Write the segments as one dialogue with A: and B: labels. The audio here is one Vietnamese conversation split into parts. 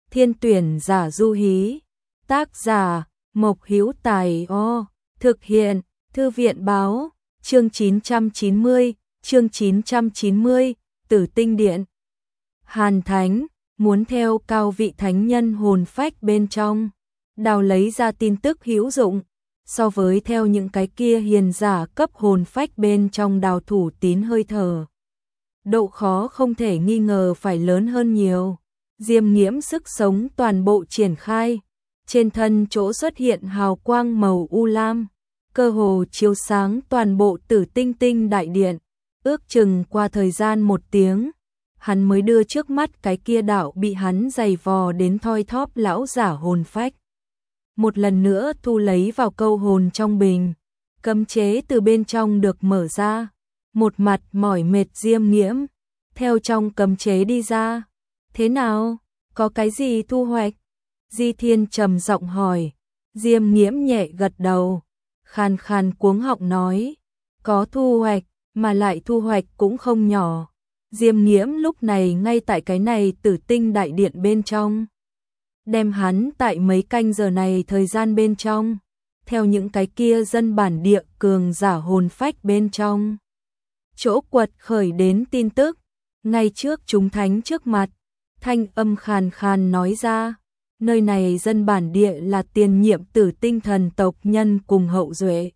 A: Thiên tuyển giả du hí. Tác giả Mộc Hữu Tài. Thực hiện Thư viện báo. Chương 990, chương 990, Tử Tinh Điện. Hàn Thánh muốn theo cao vị thánh nhân hồn phách bên trong, đào lấy ra tin tức hữu dụng, so với theo những cái kia hiền giả cấp hồn phách bên trong đào thủ tín hơi thở. Độ khó không thể nghi ngờ phải lớn hơn nhiều. Diêm Nghiễm sức sống toàn bộ triển khai, trên thân chỗ xuất hiện hào quang màu u lam, cơ hồ chiếu sáng toàn bộ Tử Tinh Tinh đại điện. Ước chừng qua thời gian 1 tiếng, hắn mới đưa trước mắt cái kia đạo bị hắn giày vò đến thoi thóp lão giả hồn phách một lần nữa thu lấy vào câu hồn trong bình. Cấm chế từ bên trong được mở ra, một mặt mỏi mệt Diêm Nghiễm theo trong cấm chế đi ra. Thế nào, có cái gì thu hoạch? Di Thiên trầm giọng hỏi. Diêm Nghiễm nhẹ gật đầu, khàn khàn cuống họng nói, có thu hoạch, mà lại thu hoạch cũng không nhỏ. Diêm Nghiễm lúc này ngay tại cái này Tử Tinh đại điện bên trong, đem hắn tại mấy canh giờ này thời gian bên trong, theo những cái kia dân bản địa cường giả hồn phách bên trong chỗ quật khởi đến tin tức, ngay trước chúng thánh trước mặt, thanh âm khàn khàn nói ra, nơi này dân bản địa là tiền nhiệm Tử Tinh thần tộc nhân cùng hậu duệ,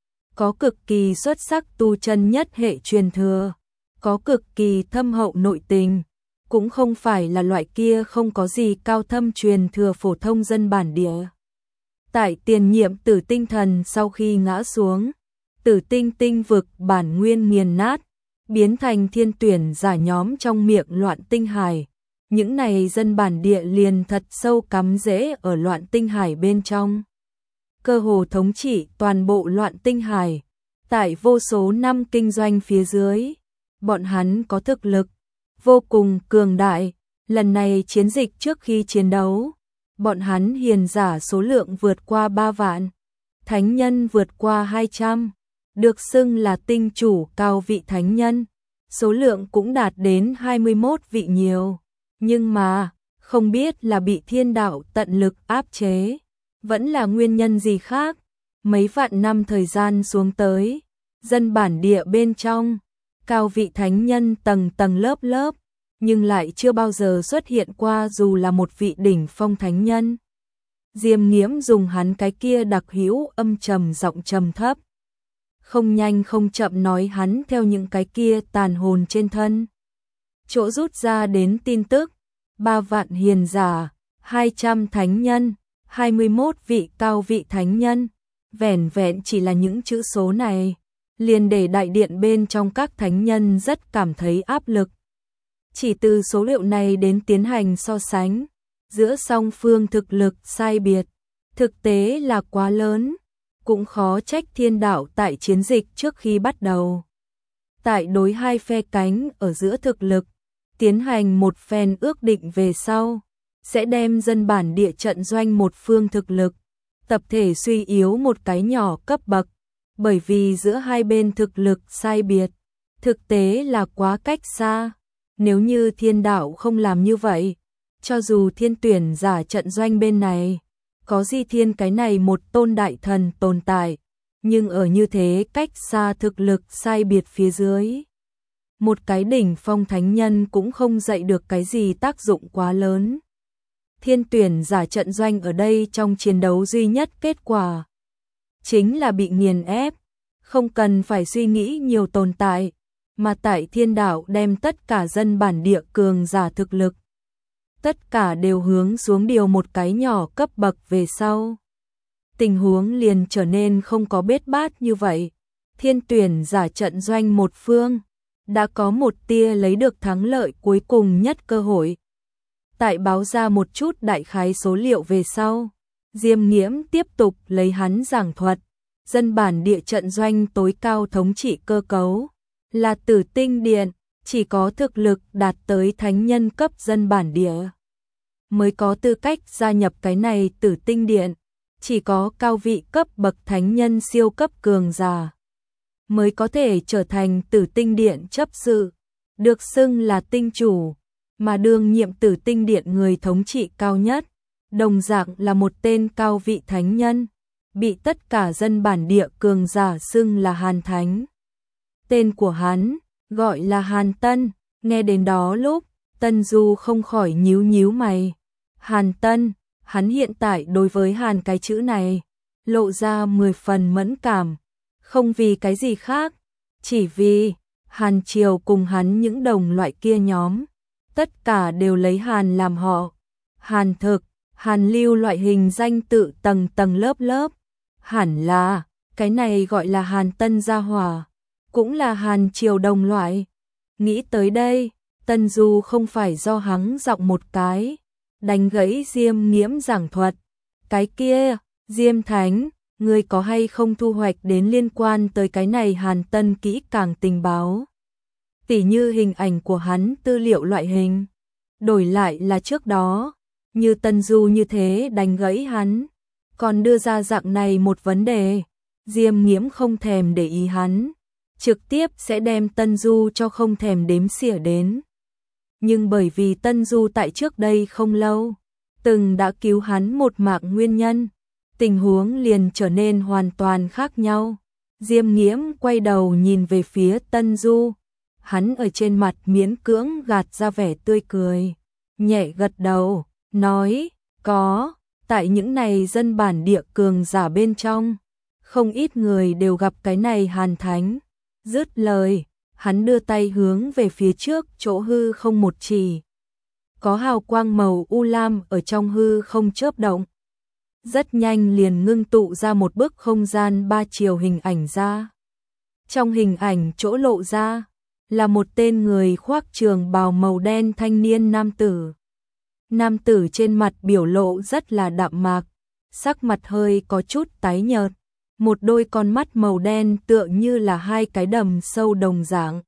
A: có cực kỳ xuất sắc tu chân nhất hệ truyền thừa, có cực kỳ thâm hậu nội tình, cũng không phải là loại kia không có gì cao thâm truyền thừa phổ thông dân bản địa. Tại tiền nhiệm Tử Tinh thần sau khi ngã xuống, Tử Tinh tinh vực bản nguyên nghiền nát, biến thành thiên tuyển giả nhóm trong miệng loạn tinh hải. Những này dân bản địa liền thật sâu cắm rễ ở loạn tinh hải bên trong, cơ hồ thống trị toàn bộ loạn tinh hải. Tại vô số năm kinh doanh phía dưới, bọn hắn có thực lực vô cùng cường đại. Lần này chiến dịch trước khi chiến đấu, bọn hắn hiền giả số lượng vượt qua 3 vạn, thánh nhân vượt qua 200, được xưng là tinh chủ cao vị thánh nhân, số lượng cũng đạt đến 21 vị nhiều. Nhưng mà, không biết là bị thiên đạo tận lực áp chế, vẫn là nguyên nhân gì khác, mấy vạn năm thời gian xuống tới, dân bản địa bên trong, cao vị thánh nhân tầng tầng lớp lớp, nhưng lại chưa bao giờ xuất hiện qua dù là một vị đỉnh phong thánh nhân. Diêm Nghiễm dùng hắn cái kia đặc hữu âm trầm giọng trầm thấp, không nhanh không chậm nói hắn theo những cái kia tàn hồn trên thân chỗ rút ra đến tin tức, 3 vạn hiền giả, 200 thánh nhân, 21 vị cao vị thánh nhân, vẻn vẹn chỉ là những chữ số này, liền để đại điện bên trong các thánh nhân rất cảm thấy áp lực. Chỉ từ số liệu này đến tiến hành so sánh, giữa song phương thực lực sai biệt, thực tế là quá lớn, cũng khó trách thiên đạo tại chiến dịch trước khi bắt đầu. Tại đối hai phe cánh ở giữa thực lực, tiến hành một phen ước định về sau, sẽ đem dân bản địa trận doanh một phương thực lực, tập thể suy yếu một cái nhỏ cấp bậc, bởi vì giữa hai bên thực lực sai biệt, thực tế là quá cách xa. Nếu như thiên đạo không làm như vậy, cho dù thiên tuyển giả trận doanh bên này, có Di Thiên cái này một tôn đại thần tồn tại, nhưng ở như thế cách xa thực lực sai biệt phía dưới, một cái đỉnh phong thánh nhân cũng không dạy được cái gì tác dụng quá lớn. Thiên tuyển giả trận doanh ở đây trong chiến đấu duy nhất kết quả chính là bị nghiền ép, không cần phải suy nghĩ nhiều tồn tại, mà tại thiên đạo đem tất cả dân bản địa cường giả thực lực, tất cả đều hướng xuống điều một cái nhỏ cấp bậc về sau. Tình huống liền trở nên không có bết bát như vậy. Thiên tuyển giả trận doanh một phương, đã có một tia lấy được thắng lợi cuối cùng nhất cơ hội. Tại báo ra một chút đại khái số liệu về sau, Diêm Nghiễm tiếp tục lấy hắn giảng thuật, dân bản địa trận doanh tối cao thống trị cơ cấu là Tử Tinh Điện, chỉ có thực lực đạt tới thánh nhân cấp dân bản địa mới có tư cách gia nhập cái này Tử Tinh Điện, chỉ có cao vị cấp bậc thánh nhân siêu cấp cường giả mới có thể trở thành Tử Tinh Điện chấp sự, được xưng là tinh chủ, mà đương nhiệm Tử Tinh Điện người thống trị cao nhất, đồng dạng là một tên cao vị thánh nhân, bị tất cả dân bản địa cường giả xưng là Hàn Thánh. Tên của hắn gọi là Hàn Tân, nghe đến đó lúc, Tân Du không khỏi nhíu nhíu mày. Hàn Tân, hắn hiện tại đối với Hàn cái chữ này, lộ ra 10 phần mẫn cảm, không vì cái gì khác, chỉ vì Hàn Triều cùng hắn những đồng loại kia nhóm, tất cả đều lấy Hàn làm họ. Hàn Thực, Hàn Lưu loại hình danh tự tầng tầng lớp lớp, hẳn là, cái này gọi là Hàn Tân gia hỏa, cũng là Hàn Triều đồng loại. Nghĩ tới đây, Tân Du không phải do hắn giọng một cái, đánh gãy Diêm Nghiễm giảng thuật. Cái kia, Diêm Thánh, ngươi có hay không thu hoạch đến liên quan tới cái này Hàn Tân kỹ càng tình báo? Tỉ như hình ảnh của hắn tư liệu loại hình. Đổi lại là trước đó, như Tân Du như thế đánh gãy hắn, còn đưa ra dạng này một vấn đề, Diêm Nghiễm không thèm để ý hắn, trực tiếp sẽ đem Tân Du cho không thèm đếm xỉa đến. Nhưng bởi vì Tân Du tại trước đây không lâu, từng đã cứu hắn một mạng nguyên nhân, tình huống liền trở nên hoàn toàn khác nhau. Diêm Nghiễm quay đầu nhìn về phía Tân Du, hắn ở trên mặt miễn cưỡng gạt ra vẻ tươi cười, nhẹ gật đầu, nói, có, tại những này dân bản địa cường giả bên trong, không ít người đều gặp cái này Hàn Thánh. Dứt lời, hắn đưa tay hướng về phía trước chỗ hư không một chỉ. Có hào quang màu u lam ở trong hư không chớp động. Rất nhanh liền ngưng tụ ra một bức không gian 3 chiều hình ảnh ra. Trong hình ảnh chỗ lộ ra là một tên người khoác trường bào màu đen thanh niên nam tử. Nam tử trên mặt biểu lộ rất là đạm mạc, sắc mặt hơi có chút tái nhợt, một đôi con mắt màu đen tựa như là hai cái đầm sâu đồng dạng.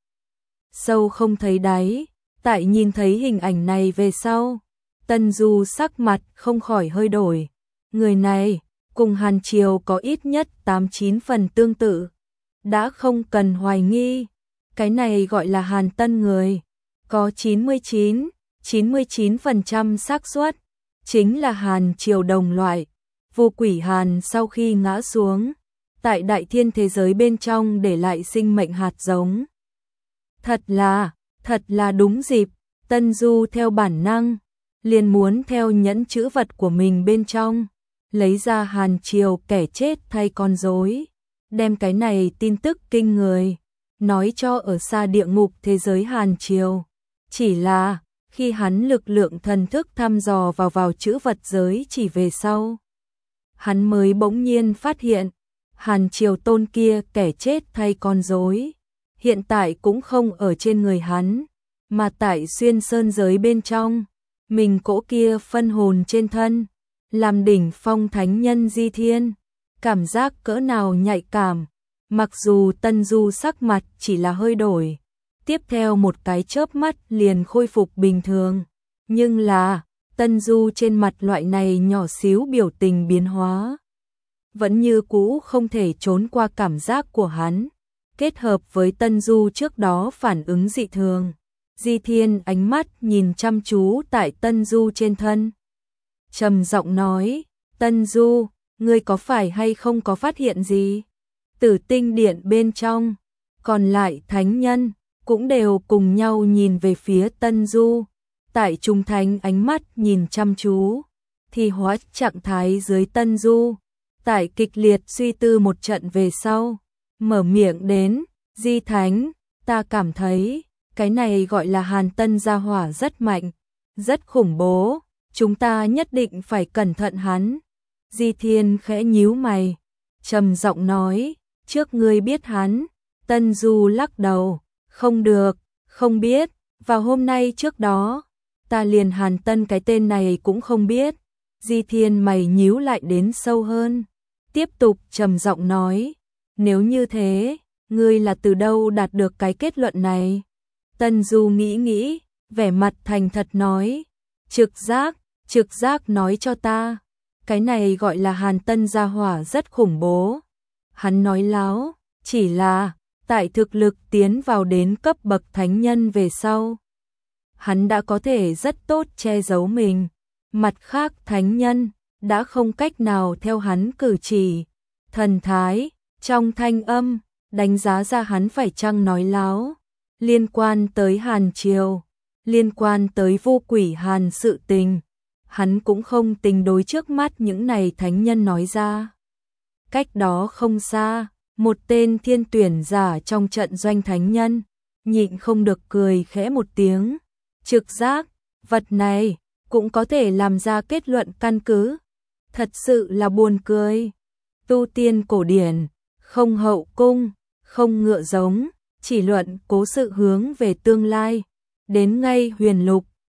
A: Sâu không thấy đáy, tại nhìn thấy hình ảnh này về sau, Tân Du sắc mặt không khỏi hơi đổi. Người này, cùng Hàn Triều có ít nhất 8-9 phần tương tự. Đã không cần hoài nghi, cái này gọi là Hàn Tân người, có 99% xác suất, chính là Hàn Triều đồng loại. Vô Quỷ Hàn sau khi ngã xuống, tại đại thiên thế giới bên trong để lại sinh mệnh hạt giống. Thật là đúng dịp, Tân Du theo bản năng, liền muốn theo nhẫn chữ vật của mình bên trong, lấy ra Hàn Triều kẻ chết thay con rối, đem cái này tin tức kinh người, nói cho ở xa địa ngục thế giới Hàn Triều. Chỉ là, khi hắn lực lượng thần thức thăm dò vào chữ vật giới chỉ về sau, hắn mới bỗng nhiên phát hiện, Hàn Triều tôn kia kẻ chết thay con rối, hiện tại cũng không ở trên người hắn, mà tại xuyên sơn giới bên trong, mình cỗ kia phân hồn trên thân, làm đỉnh phong thánh nhân Di Thiên, cảm giác cỡ nào nhạy cảm, mặc dù Tân Du sắc mặt chỉ là hơi đổi, tiếp theo một cái chớp mắt liền khôi phục bình thường, nhưng là, Tân Du trên mặt loại này nhỏ xíu biểu tình biến hóa, vẫn như cũ không thể trốn qua cảm giác của hắn, kết hợp với Tân Du trước đó phản ứng dị thường. Di Thiên ánh mắt nhìn chăm chú tại Tân Du trên thân, trầm giọng nói, Tân Du, ngươi có phải hay không có phát hiện gì? Tử Tinh Điện bên trong, còn lại thánh nhân, cũng đều cùng nhau nhìn về phía Tân Du, tại trung thánh ánh mắt nhìn chăm chú, thì hóa trạng thái dưới Tân Du, tại kịch liệt suy tư một trận về sau, mở miệng đến, Di Thánh, ta cảm thấy, cái này gọi là Hàn Tân gia hỏa rất mạnh, rất khủng bố, chúng ta nhất định phải cẩn thận hắn. Di Thiên khẽ nhíu mày, trầm giọng nói, trước ngươi biết hắn. Tân Du lắc đầu, không được, không biết, vào hôm nay trước đó, ta liền Hàn Tân cái tên này cũng không biết. Di Thiên mày nhíu lại đến sâu hơn, tiếp tục trầm giọng nói, nếu như thế, ngươi là từ đâu đạt được cái kết luận này? Tân Du nghĩ, vẻ mặt thành thật nói, trực giác nói cho ta, cái này gọi là Hàn Tân gia hỏa rất khủng bố. Hắn nói láo, chỉ là, tại thực lực tiến vào đến cấp bậc thánh nhân về sau. hắn đã có thể rất tốt che giấu mình. Mặt khác thánh nhân đã không cách nào theo hắn cử chỉ, thần thái, trong thanh âm, đánh giá ra hắn phải chăng nói láo. Liên quan tới Hàn Triều, liên quan tới Vô Quỷ Hàn sự tình, hắn cũng không tình đối trước mắt những này thánh nhân nói ra. Cách đó không xa, một tên thiên tuyển giả trong trận doanh thánh nhân, nhịn không được cười khẽ một tiếng. Trực giác, vật này cũng có thể làm ra kết luận căn cứ. Thật sự là buồn cười. Tu tiên cổ điển, không hậu cung, không ngựa giống, chỉ luận cố sự hướng về tương lai. Đến ngay huyền lục,